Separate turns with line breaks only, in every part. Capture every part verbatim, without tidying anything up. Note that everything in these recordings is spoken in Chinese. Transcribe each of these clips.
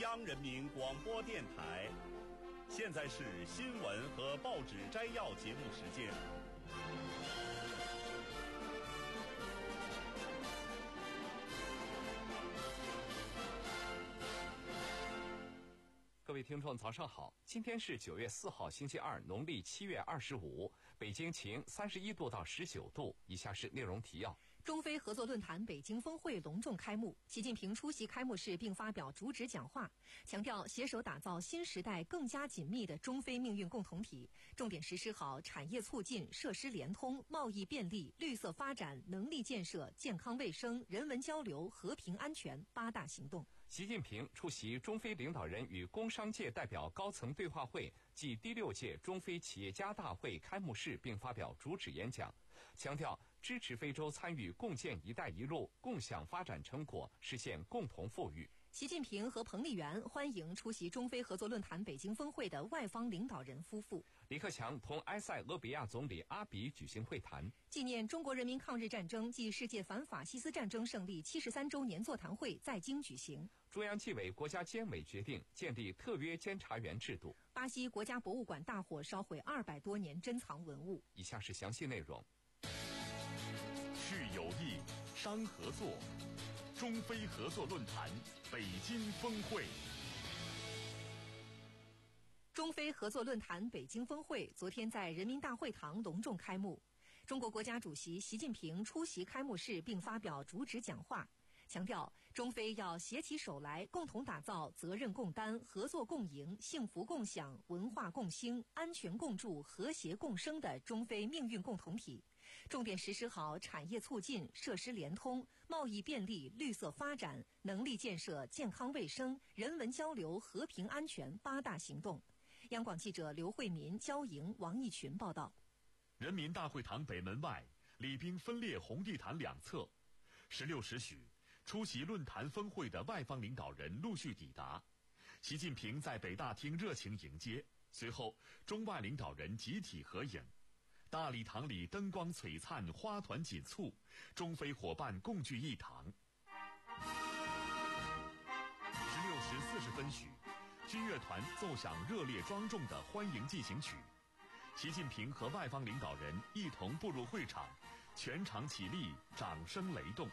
央人民广播电台。现在是新闻和报纸摘要节目时间。
各位听众早上好，今天是九月四号星期二，农历七月二十五，北京晴，三十一度到十九度。以下是内容提要。
中非合作论坛北京峰会隆重开幕，习近平出席开幕式并发表主旨讲话，强调携手打造新时代更加紧密的中非命运共同体，重点实施好产业促进、设施联通、贸易便利、绿色发展、能力建设、健康卫生、人文交流、和平安全八大行动。
习近平出席中非领导人与工商界代表高层对话会暨第六届中非企业家大会开幕式并发表主旨演讲，强调支持非洲参与共建“一带一路”，共享发展成果，实现共同富裕。
习近平和彭丽媛欢迎出席中非合作论坛北京峰会的外方领导人夫妇。
李克强同埃塞俄比亚总理阿比举行会谈。
纪念中国人民抗日战争暨世界反法西斯战争胜利七十三周年座谈会在京举行。
中央纪委国家监委决定建立特约监察员制度。
巴西国家博物馆大火烧毁二百多年珍藏文物。
以下是详细内容。
是友谊，商合作。中非合作论坛北京峰会。
中非合作论坛北京峰会昨天在人民大会堂隆重开幕。中国国家主席习近平出席开幕式并发表主旨讲话，强调中非要携起手来，共同打造责任共担、合作共赢、幸福共享、文化共兴、安全共筑、和谐共生的中非命运共同体，重点实施好产业促进、设施联通、贸易便利、绿色发展、能力建设、健康卫生、人文交流、和平安全八大行动。央广记者刘慧民、焦莹、王义群报道。
人民大会堂北门外，礼宾分列红地毯两侧。十六时许，出席论坛峰会的外方领导人陆续抵达，习近平在北大厅热情迎接，随后中外领导人集体合影。大礼堂里灯光璀璨，花团锦簇，中非伙伴共聚一堂。十六时四十分许，军乐团奏响热烈庄重的欢迎进行曲，习近平和外方领导人一同步入会场，全场起立，掌声雷动。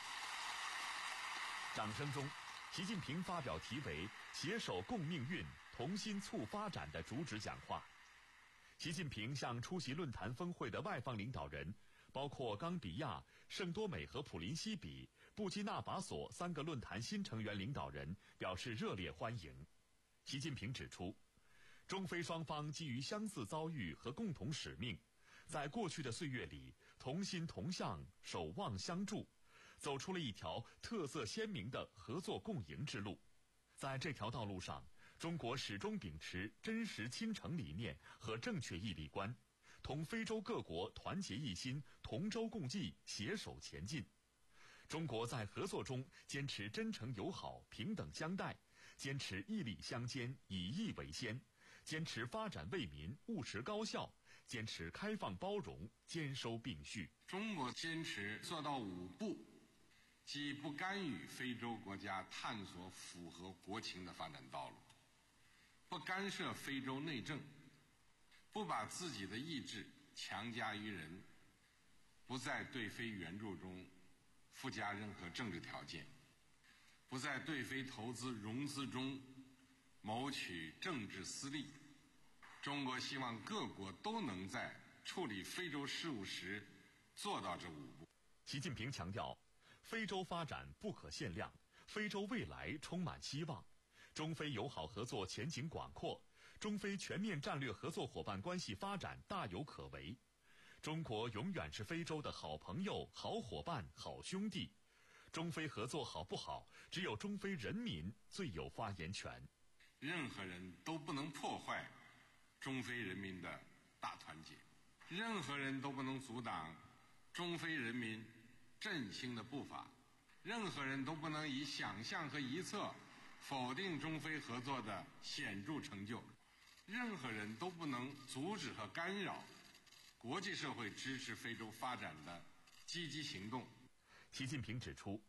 掌声中，习近平发表题为“携手共命运，同心促发展”的主旨讲话。习近平向出席论坛峰会的外方领导人，包括冈比亚、圣多美和普林西比、布基纳法索三个论坛新成员领导人表示热烈欢迎。习近平指出，中非双方基于相似遭遇和共同使命，在过去的岁月里同心同向、守望相助，走出了一条特色鲜明的合作共赢之路。在这条道路上，中国始终秉持真实亲诚理念和正确义利观，同非洲各国团结一心，同舟共济，携手前进。中国在合作中坚持真诚友好、平等相待，坚持义利相兼、以义为先，坚持发展为民、务实高效，坚持开放包容、兼收并蓄。
中国坚持做到五不，即不干预非洲国家探索符合国情的发展道路，不干涉非洲内政，不把自己的意志强加于人，不在对非援助中附加任何政治条件，不在对非投资融资中谋取政治私利。中国希望各国都能在处理非洲事务时做到这五步。
习近平强调，非洲发展不可限量，非洲未来充满希望，中非友好合作前景广阔，中非全面战略合作伙伴关系发展大有可为。中国永远是非洲的好朋友、好伙伴、好兄弟。中非合作好不好，只有中非人民最有发言权。
任何人都不能破坏中非人民的大团结，任何人都不能阻挡中非人民振兴的步伐，任何人都不能以想象和臆测否定中非合作的显著成就，任何人都不能阻止和干扰国际社会支持非洲发展的积极行动。
习近平指出，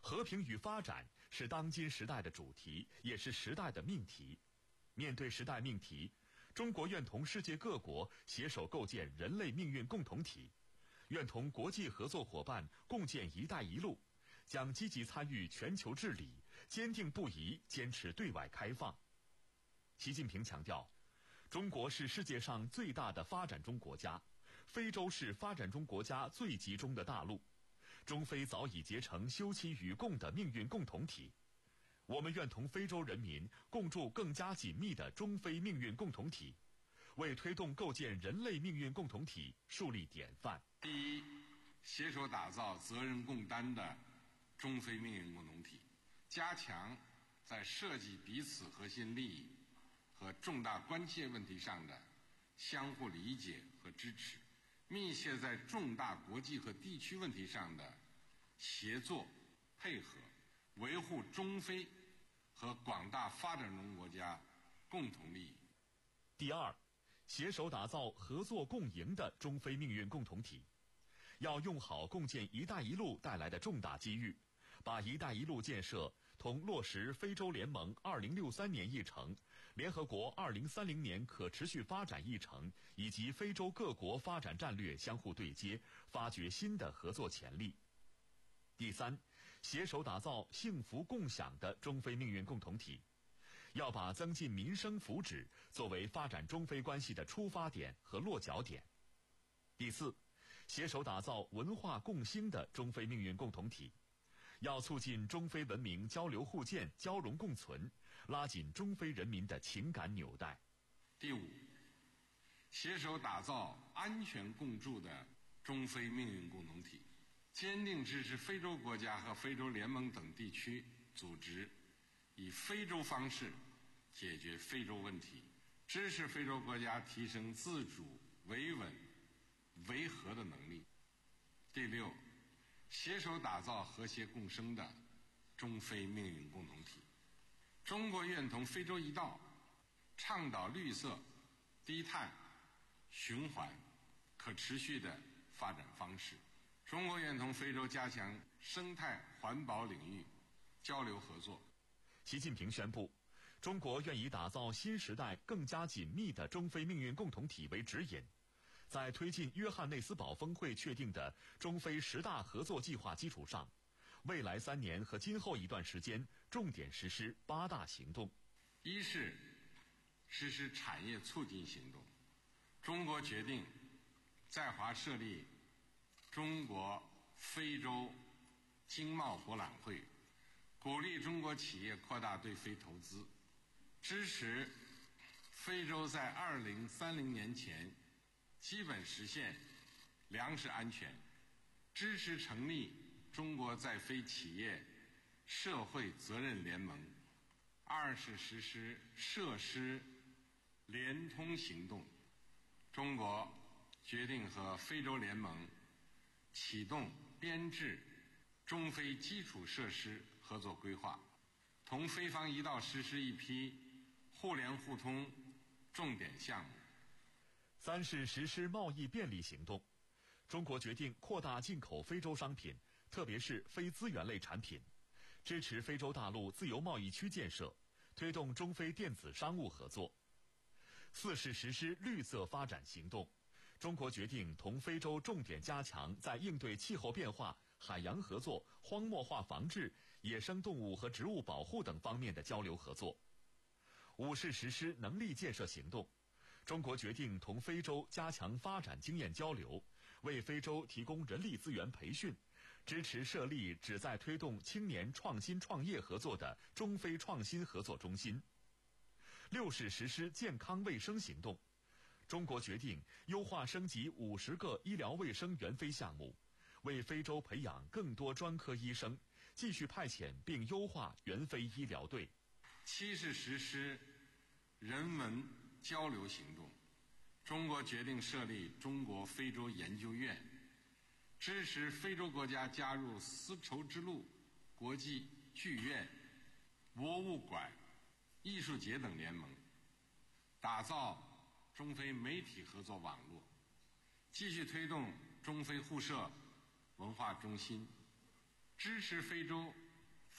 和平与发展是当今时代的主题，也是时代的命题。面对时代命题，中国愿同世界各国携手构建人类命运共同体，愿同国际合作伙伴共建“一带一路”，将积极参与全球治理，坚定不移坚持对外开放。习近平强调，中国是世界上最大的发展中国家，非洲是发展中国家最集中的大陆，中非早已结成休戚与共的命运共同体。我们愿同非洲人民共筑更加紧密的中非命运共同体，为推动构建人类命运共同体树立典范。
第一，携手打造责任共担的中非命运共同体，加强在涉及彼此核心利益和重大关切问题上的相互理解和支持，密切在重大国际和地区问题上的协作配合，维护中非和广大发展中国家共同利益。
第二，携手打造合作共赢的中非命运共同体，要用好共建“一带一路”带来的重大机遇，把“一带一路”建设同落实非洲联盟二零六三年议程、联合国二零三零年可持续发展议程以及非洲各国发展战略相互对接，发掘新的合作潜力。第三，携手打造幸福共享的中非命运共同体，要把增进民生福祉作为发展中非关系的出发点和落脚点。第四，携手打造文化共兴的中非命运共同体，要促进中非文明交流互鉴、交融共存，拉紧中非人民的情感纽带。
第五，携手打造安全共筑的中非命运共同体，坚定支持非洲国家和非洲联盟等地区组织以非洲方式解决非洲问题，支持非洲国家提升自主、维稳、维和的能力。第六，携手打造和谐共生的中非命运共同体。中国愿同非洲一道，倡导绿色、低碳、循环、可持续的发展方式。中国愿同非洲加强生态环保领域交流合作。
习近平宣布，中国愿以打造新时代更加紧密的中非命运共同体为指引，在推进约翰内斯堡峰会确定的中非十大合作计划基础上，未来三年和今后一段时间重点实施八大行动。
一是实施产业促进行动，中国决定在华设立中国非洲经贸博览会，鼓励中国企业扩大对非投资，支持非洲在二零三零年前基本实现粮食安全，支持成立中国在非企业社会责任联盟。二是实施设施联通行动，中国决定和非洲联盟启动编制中非基础设施合作规划，同非方一道实施一批互联互通重点项目。
三是实施贸易便利行动，中国决定扩大进口非洲商品，特别是非资源类产品，支持非洲大陆自由贸易区建设，推动中非电子商务合作。四是实施绿色发展行动，中国决定同非洲重点加强在应对气候变化、海洋合作、荒漠化防治、野生动物和植物保护等方面的交流合作。五是实施能力建设行动，中国决定同非洲加强发展经验交流，为非洲提供人力资源培训，支持设立旨在推动青年创新创业合作的中非创新合作中心。六是实施健康卫生行动，中国决定优化升级五十个医疗卫生援非项目，为非洲培养更多专科医生，继续派遣并优化援非医疗队。
七是实施人文交流行动，中国决定设立中国非洲研究院，支持非洲国家加入丝绸之路国际剧院、博物馆、艺术节等联盟，打造中非媒体合作网络，继续推动中非互设文化中心，支持非洲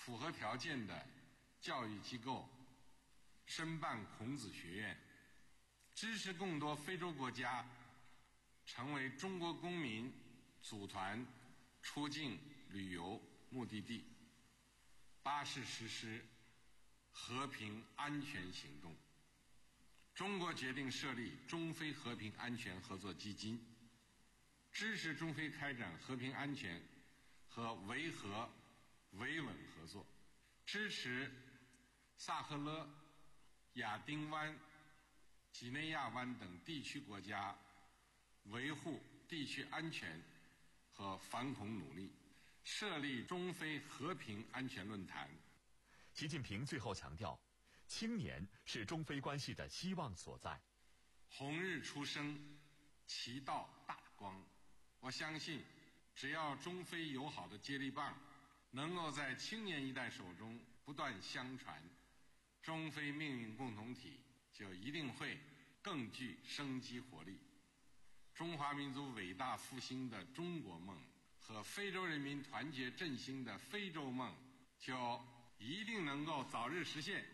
符合条件的教育机构申办孔子学院，支持更多非洲国家成为中国公民组团出境旅游目的地。八是实施和平安全行动。中国决定设立中非和平安全合作基金，支持中非开展和平安全和维和维稳合作，支持萨赫勒、亚丁湾、几内亚湾等地区国家维护地区安全和反恐努力，设立中非和平安全论坛。
习近平最后强调，青年是中非关系的希望所在。
红日初升，其道大光。我相信，只要中非友好的接力棒能够在青年一代手中不断相传，中非命运共同体就一定会更具生机活力。中华民族伟大复兴的中国梦和非洲人民团结振兴的非洲梦就一定能够早日实现。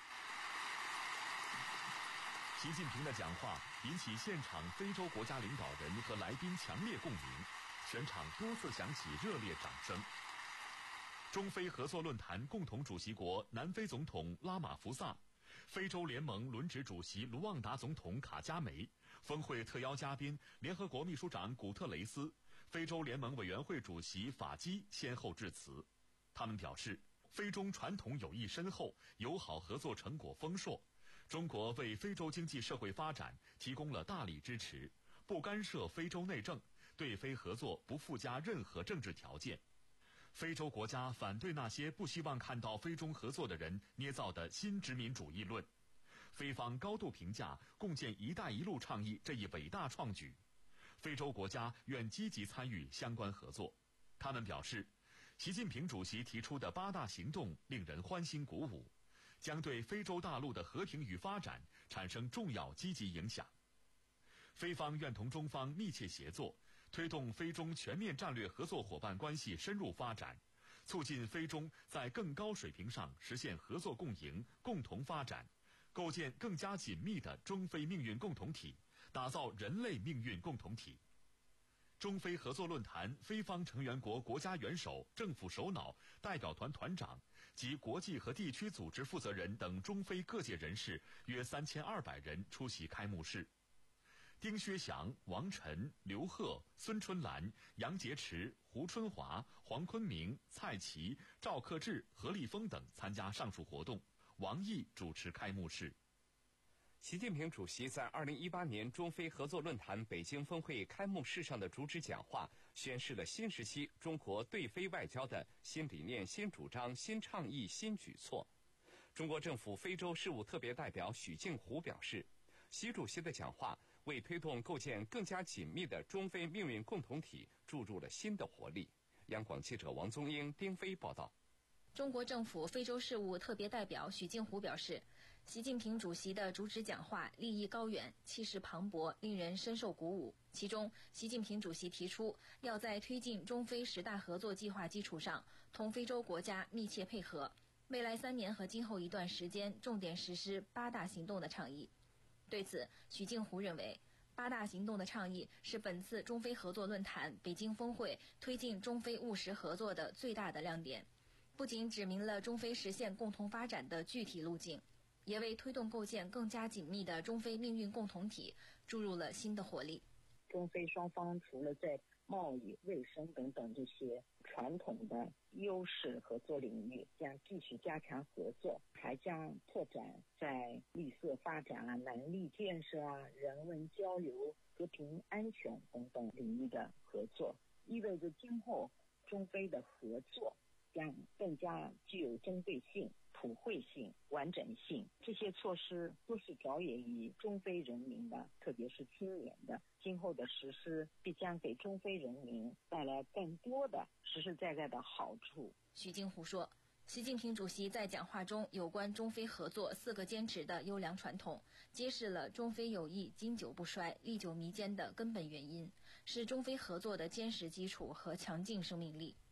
习近平的讲话引起现场非洲国家领导人和来宾强烈共鸣，全场多次响起热烈掌声。中非合作论坛共同主席国南非总统拉马福萨、非洲联盟轮值主席卢旺达总统卡加梅、峰会特邀嘉宾联合国秘书长古特雷斯、非洲联盟委员会主席法基先后致辞。他们表示，非中传统友谊深厚，友好合作成果丰硕。中国为非洲经济社会发展提供了大力支持，不干涉非洲内政，对非合作不附加任何政治条件。非洲国家反对那些不希望看到非中合作的人捏造的新殖民主义论。非方高度评价共建“一带一路”倡议这一伟大创举，非洲国家愿积极参与相关合作。他们表示，习近平主席提出的八大行动令人欢欣鼓舞，将对非洲大陆的和平与发展产生重要积极影响。非方愿同中方密切协作，推动非中全面战略合作伙伴关系深入发展，促进非中在更高水平上实现合作共赢、共同发展，构建更加紧密的中非命运共同体，打造人类命运共同体。中非合作论坛非方成员国国家元首、政府首脑、代表团团长及国际和地区组织负责人等中非各界人士约三千二百人出席开幕式。丁薛祥、王晨、刘鹤、孙春兰、杨洁篪、胡春华、黄坤明、蔡奇、赵克志、何立峰等参加上述活动。王毅主持开幕式。
习近平主席在二零一八年中非合作论坛北京峰会开幕式上的主旨讲话，宣示了新时期中国对非外交的新理念、新主张、新倡议、新举措。中国政府非洲事务特别代表许敬湖表示，习主席的讲话为推动构建更加紧密的中非命运共同体注入了新的活力。央广记者王宗英、丁飞报道。
中国政府非洲事务特别代表许敬湖表示，习近平主席的主旨讲话立意高远，气势磅礴，令人深受鼓舞。其中，习近平主席提出，要在推进中非十大合作计划基础上，同非洲国家密切配合，未来三年和今后一段时间重点实施八大行动的倡议。对此，许敬湖认为，八大行动的倡议是本次中非合作论坛北京峰会推进中非务实合作的最大的亮点。不仅指明了中非实现共同发展的具体路径，也为推动构建更加紧密的中非命运共同体注入了新的活力。
中非双方除了在贸易、卫生等等这些传统的优势合作领域将继续加强合作，还将拓展在绿色发展啊、能力建设啊、人文交流、和平安全等等领域的合作，意味着今后中非的合作将更加具有针对性、普惠性、完整性。这些措施都是着眼于中非人民的，特别是青年的。今后的实施必将给中非人民带来更多的实实在在的好处。
许敬湖说，习近平主席在讲话中有关中非合作四个坚持的优良传统，揭示了中非友谊经久不衰、历久弥坚的根本原因，是中非合作的坚实基础和强劲生命力。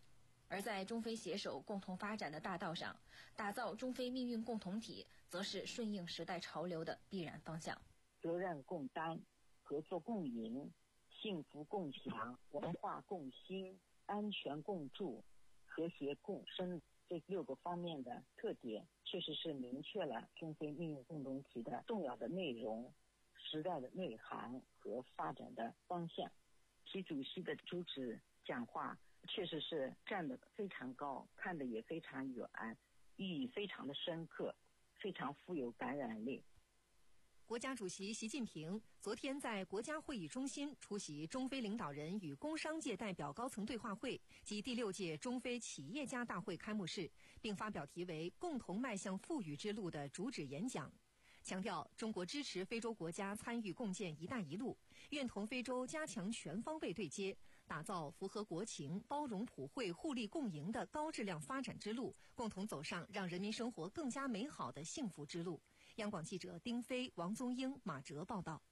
而在中非携手共同发展的大道上，打造中非命运共同体，则是顺应时代潮流的必然方向。
责任共担、合作共赢、幸福共享、文化共兴、安全共筑、和谐共生这六个方面的特点，确实是明确了中非命运共同体的重要的内容、时代的内涵和发展的方向。习主席的主旨讲话确实是站得非常高，看得也非常远，意义非常的深刻，非常富有感染力。
国家主席习近平昨天在国家会议中心出席中非领导人与工商界代表高层对话会及第六届中非企业家大会开幕式，并发表题为“共同迈向富裕之路”的主旨演讲，强调中国支持非洲国家参与共建“一带一路”，愿同非洲加强全方位对接，打造符合国情、包容普惠、互利共赢的高质量发展之路，共同走上让人民生活更加美好的幸福之路。央广记者丁飞、王宗英、马哲报道。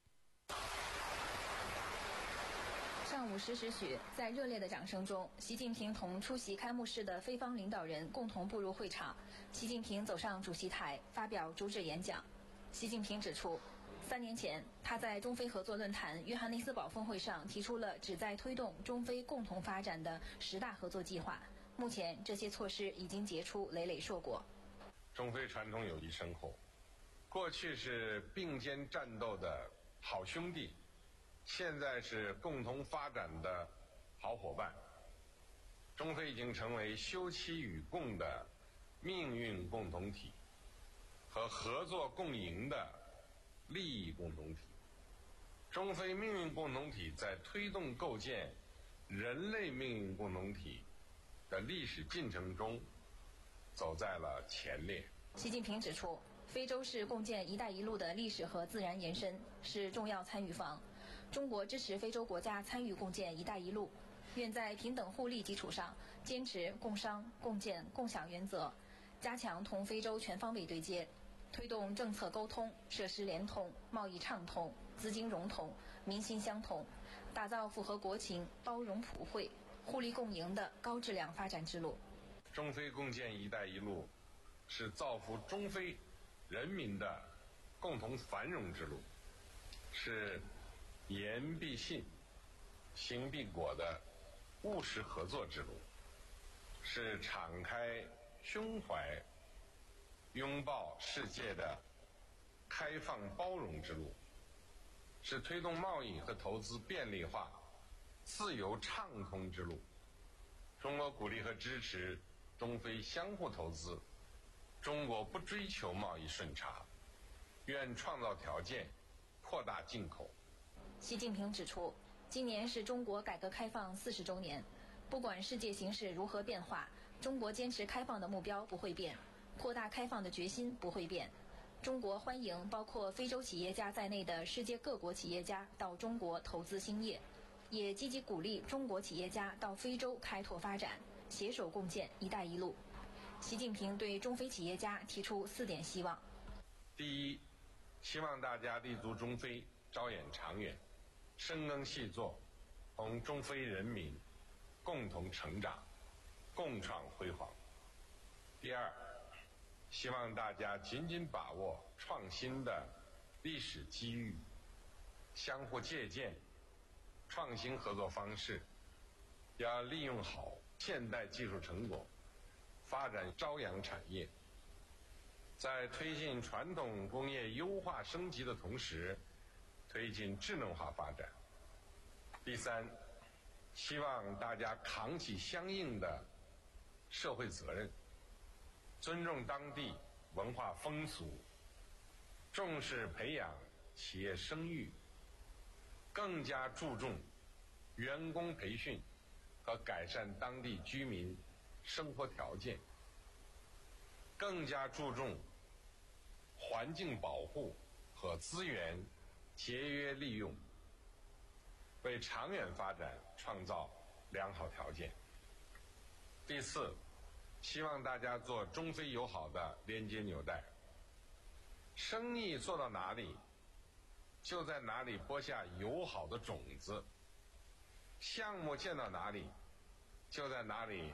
上午十时许，在热烈的掌声中，习近平同出席开幕式的非方领导人共同步入会场。习近平走上主席台，发表主旨演讲。习近平指出，三年前，他在中非合作论坛约翰内斯堡峰会上提出了旨在推动中非共同发展的十大合作计划。目前，这些措施已经结出累累硕果。
中非传统友谊深厚，过去是并肩战斗的好兄弟，现在是共同发展的好伙伴。中非已经成为休戚与共的命运共同体和合作共赢的利益共同体。中非命运共同体在推动构建人类命运共同体的历史进程中走在了前列。
习近平指出，非洲是共建“一带一路”的历史和自然延伸，是重要参与方。中国支持非洲国家参与共建“一带一路”，愿在平等互利基础上，坚持共商、共建、共享原则，加强同非洲全方位对接，推动政策沟通、设施联通、贸易畅通、资金融通、民心相通，打造符合国情、包容普惠、互利共赢的高质量发展之路。
中非共建“一带一路”是造福中非人民的共同繁荣之路，是言必信、行必果的务实合作之路，是敞开胸怀、拥抱世界的开放包容之路，是推动贸易和投资便利化、自由畅通之路。中国鼓励和支持中非相互投资，中国不追求贸易顺差，愿创造条件，扩大进口。
习近平指出，今年是中国改革开放四十周年，不管世界形势如何变化，中国坚持开放的目标不会变，扩大开放的决心不会变。中国欢迎包括非洲企业家在内的世界各国企业家到中国投资兴业，也积极鼓励中国企业家到非洲开拓发展，携手共建“一带一路”。习近平对中非企业家提出四点希望：
第一，希望大家立足中非，着眼长远，深耕细作，同中非人民共同成长，共创辉煌。第二，希望大家紧紧把握创新的历史机遇，相互借鉴创新合作方式，要利用好现代技术成果，发展朝阳产业，在推进传统工业优化升级的同时，推进智能化发展。第三，希望大家扛起相应的社会责任，尊重当地文化风俗，重视培养企业声誉，更加注重员工培训和改善当地居民生活条件，更加注重环境保护和资源节约利用，为长远发展创造良好条件。第四，希望大家做中非友好的连接纽带，生意做到哪里，就在哪里播下友好的种子；项目建到哪里，就在哪里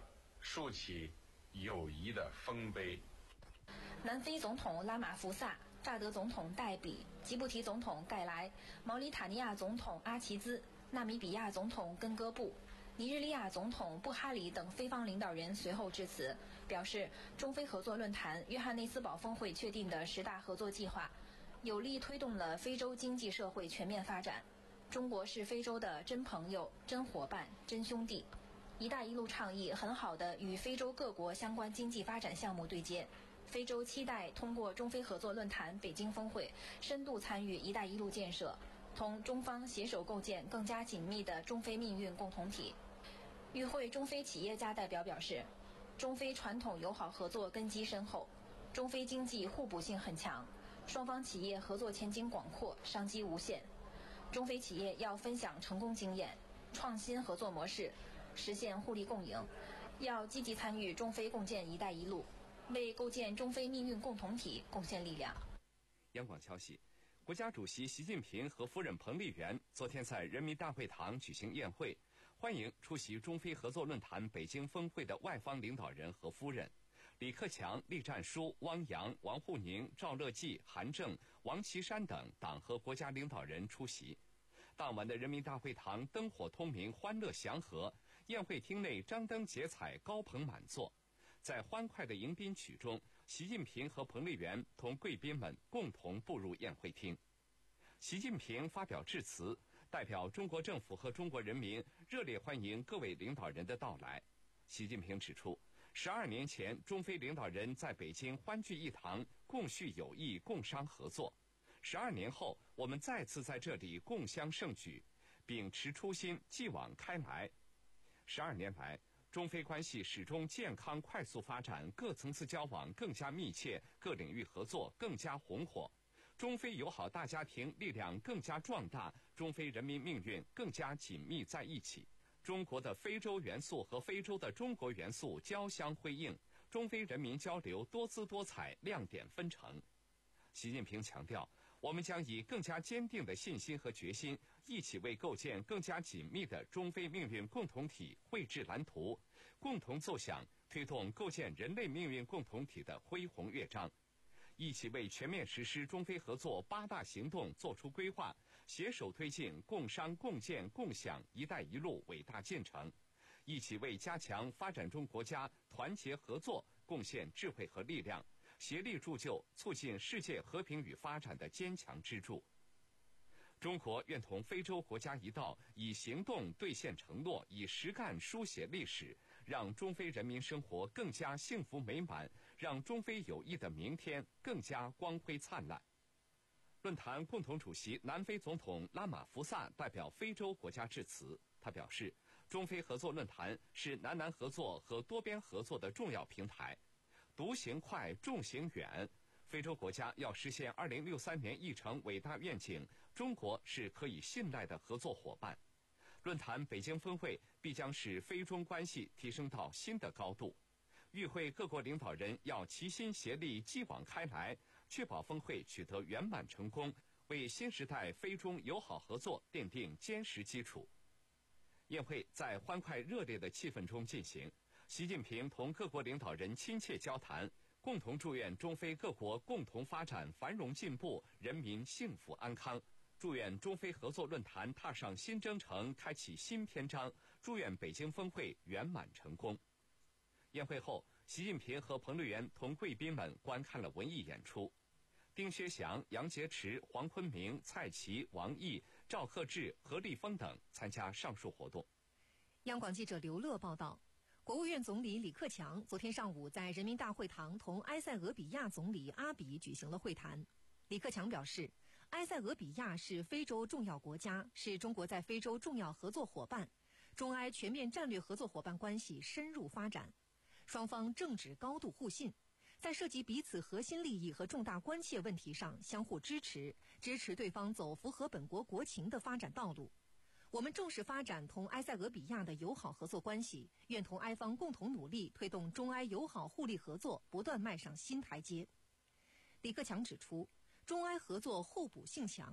竖起友谊的丰碑。
南非总统拉马福萨、萨德总统戴比、吉布提总统盖莱、毛里塔尼亚总统阿齐兹、纳米比亚总统根戈布、尼日利亚总统布哈里等非方领导人随后致辞，表示中非合作论坛约翰内斯堡峰会确定的十大合作计划，有力推动了非洲经济社会全面发展。中国是非洲的真朋友、真伙伴、真兄弟。“一带一路”倡议很好地与非洲各国相关经济发展项目对接。非洲期待通过中非合作论坛北京峰会，深度参与“一带一路”建设，同中方携手构建更加紧密的中非命运共同体。与会中非企业家代表表示，中非传统友好合作根基深厚，中非经济互补性很强，双方企业合作前景广阔，商机无限。中非企业要分享成功经验，创新合作模式，实现互利共赢，要积极参与中非共建“一带一路”，为构建中非命运共同体贡献力量。
央广消息，国家主席习近平和夫人彭丽媛昨天在人民大会堂举行宴会，欢迎出席中非合作论坛北京峰会的外方领导人和夫人。李克强、栗战书、汪洋、王沪宁、赵乐际、韩正、王岐山等党和国家领导人出席。当晚的人民大会堂灯火通明，欢乐祥和，宴会厅内张灯结彩，高朋满座。在欢快的迎宾曲中，习近平和彭丽媛同贵宾们共同步入宴会厅。习近平发表致辞，代表中国政府和中国人民热烈欢迎各位领导人的到来。习近平指出，十二年前，中非领导人在北京欢聚一堂，共叙友谊，共商合作。十二年后，我们再次在这里共襄盛举，秉持初心，继往开来。十二年来，中非关系始终健康快速发展，各层次交往更加密切，各领域合作更加红火，中非友好大家庭力量更加壮大，中非人民命运更加紧密在一起。中国的非洲元素和非洲的中国元素交相辉映，中非人民交流多姿多彩，亮点纷呈。习近平强调，我们将以更加坚定的信心和决心，一起为构建更加紧密的中非命运共同体绘制蓝图，共同奏响推动构建人类命运共同体的恢宏乐章，一起为全面实施中非合作八大行动作出规划，携手推进共商共建共享“一带一路”伟大进程，一起为加强发展中国家团结合作贡献智慧和力量，协力铸就促进世界和平与发展的坚强支柱。中国愿同非洲国家一道，以行动兑现承诺，以实干书写历史，让中非人民生活更加幸福美满，让中非友谊的明天更加光辉灿烂。论坛共同主席南非总统拉马福萨代表非洲国家致辞，他表示，中非合作论坛是南南合作和多边合作的重要平台，独行快，众行远。非洲国家要实现二零六三年议程伟大愿景，中国是可以信赖的合作伙伴。论坛北京峰会必将使非中关系提升到新的高度。与会各国领导人要齐心协力，继往开来，确保峰会取得圆满成功，为新时代非中友好合作奠定坚实基础。宴会在欢快热烈的气氛中进行，习近平同各国领导人亲切交谈，共同祝愿中非各国共同发展繁荣进步，人民幸福安康，祝愿中非合作论坛踏上新征程，开启新篇章，祝愿北京峰会圆满成功。宴会后，习近平和彭丽媛同贵宾们观看了文艺演出，丁薛祥、杨洁篪、黄坤明、蔡奇、王毅、赵克志、何立峰等参加上述活动。
央广记者刘乐报道，国务院总理李克强昨天上午在人民大会堂同埃塞俄比亚总理阿比举行了会谈。李克强表示，埃塞俄比亚是非洲重要国家，是中国在非洲重要合作伙伴，中埃全面战略合作伙伴关系深入发展，双方政治高度互信，在涉及彼此核心利益和重大关切问题上相互支持，支持对方走符合本国国情的发展道路。我们重视发展同埃塞俄比亚的友好合作关系，愿同埃方共同努力，推动中埃友好互利合作不断迈上新台阶。李克强指出，中埃合作互补性强，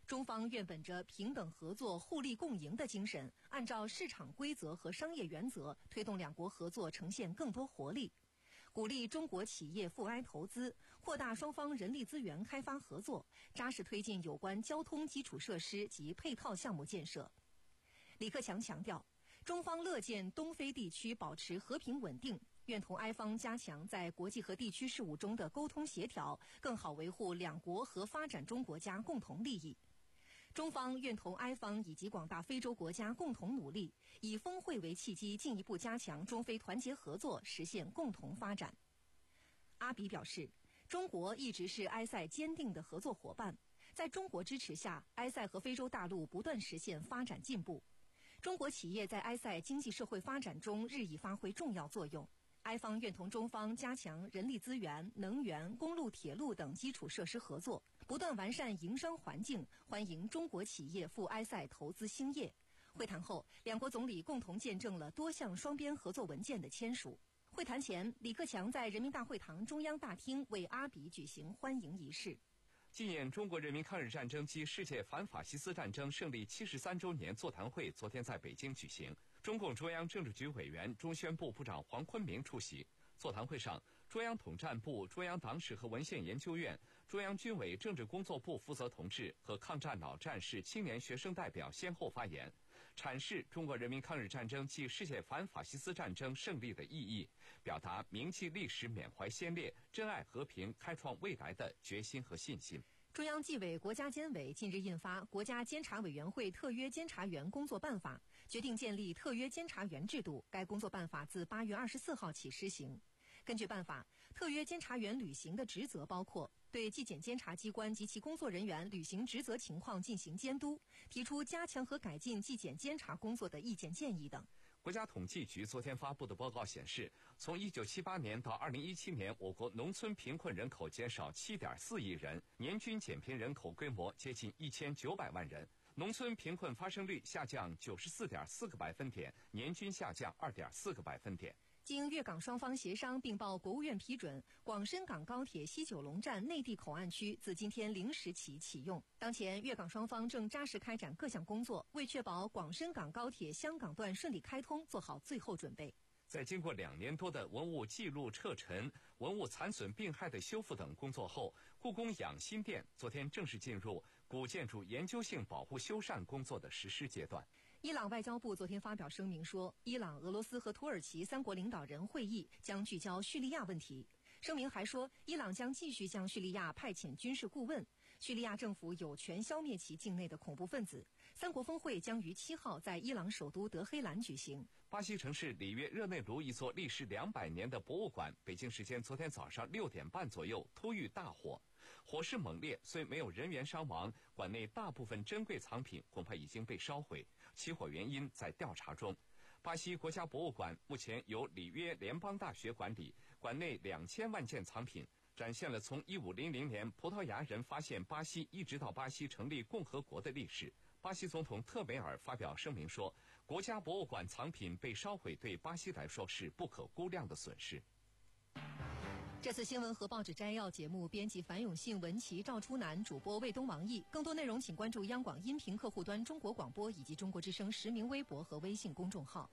中方愿本着平等合作、互利共赢的精神，按照市场规则和商业原则，推动两国合作呈现更多活力，鼓励中国企业赴埃投资，扩大双方人力资源开发合作，扎实推进有关交通基础设施及配套项目建设。李克强强调，中方乐见东非地区保持和平稳定，愿同埃方加强在国际和地区事务中的沟通协调，更好维护两国和发展中国家共同利益。中方愿同埃方以及广大非洲国家共同努力，以峰会为契机，进一步加强中非团结合作，实现共同发展。阿比表示，中国一直是埃塞坚定的合作伙伴，在中国支持下，埃塞和非洲大陆不断实现发展进步。中国企业在埃塞经济社会发展中日益发挥重要作用。埃方愿同中方加强人力资源、能源、公路、铁路等基础设施合作，不断完善营商环境，欢迎中国企业赴埃塞投资兴业。会谈后，两国总理共同见证了多项双边合作文件的签署。会谈前，李克强在人民大会堂中央大厅为阿比举行欢迎仪式。
纪念中国人民抗日战争及世界反法西斯战争胜利七十三周年座谈会昨天在北京举行。中共中央政治局委员、中宣部部长黄坤明出席。座谈会上，中央统战部、中央党史和文献研究院、中央军委政治工作部负责同志和抗战老战士青年学生代表先后发言，阐释中国人民抗日战争暨世界反法西斯战争胜利的意义，表达铭记历史、缅怀先烈、珍爱和平、开创未来的决心和信心。
中央纪委国家监委近日印发《国家监察委员会特约监察员工作办法》，决定建立特约监察员制度。该工作办法自八月二十四号起施行。根据办法，特约监察员履行的职责包括对纪检监察机关及其工作人员履行职责情况进行监督，提出加强和改进纪检监察工作的意见建议等。
国家统计局昨天发布的报告显示，从一九七八年到二零一七年，我国农村贫困人口减少 七点四亿人，年均减贫人口规模接近一千九百万人，农村贫困发生率下降 九十四点四个百分点，年均下降 二点四个百分点。
经粤港双方协商并报国务院批准，广深港高铁西九龙站内地口岸区自今天零时起启用。当前，粤港双方正扎实开展各项工作，为确保广深港高铁香港段顺利开通做好最后准备。
在经过两年多的文物记录撤陈、文物残损病害的修复等工作后，故宫养心殿昨天正式进入古建筑研究性保护修缮工作的实施阶段。
伊朗外交部昨天发表声明说，伊朗、俄罗斯和土耳其三国领导人会议将聚焦叙利亚问题。声明还说，伊朗将继续向叙利亚派遣军事顾问，叙利亚政府有权消灭其境内的恐怖分子。三国峰会将于七号在伊朗首都德黑兰举行。
巴西城市里约热内卢一座历时两百年的博物馆，北京时间昨天早上六点半左右突遇大火，火势猛烈，虽没有人员伤亡，馆内大部分珍贵藏品恐怕已经被烧毁，起火原因在调查中。巴西国家博物馆目前由里约联邦大学管理，馆内两千万件藏品展现了从一五零零年葡萄牙人发现巴西一直到巴西成立共和国的历史。巴西总统特梅尔发表声明说，国家博物馆藏品被烧毁对巴西来说是不可估量的损失。
这次新闻和报纸摘要节目编辑樊永信、文琪、赵初南，主播卫东、王毅。更多内容请关注央广音频客户端中国广播以及中国之声实名微博和微信公众号。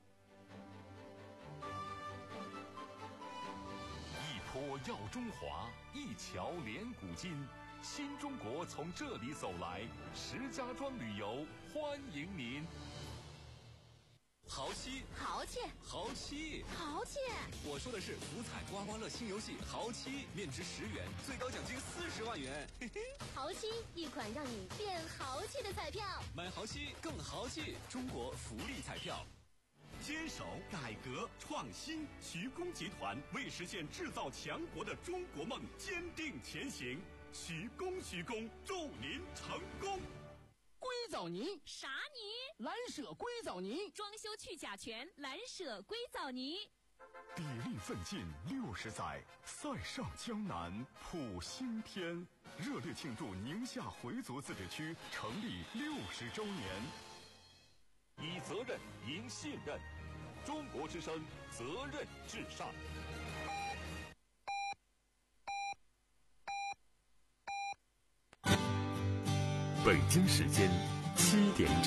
一坡耀中华，一桥连古今。新中国从这里走来，石家庄旅游欢迎您。
豪七，
豪气，
豪七，
豪气！
我说的是福彩刮刮乐新游戏豪七，面值十元，最高奖金四十万元。嘿嘿，
豪七，一款让你变豪气的彩票。
买豪七更豪气，中国福利彩票。
坚守改革创新，徐工集团为实现制造强国的中国梦坚定前行。徐工，徐工，祝您成功！
硅藻泥
啥泥？
蓝舍硅藻泥，
装修去甲醛，蓝舍硅藻泥。
砥砺奋进六十载，塞上江南谱新天。热烈庆祝宁夏回族自治区成立六十周年。
以责任赢信任，中国之声，责任至上。 北京时间七点整。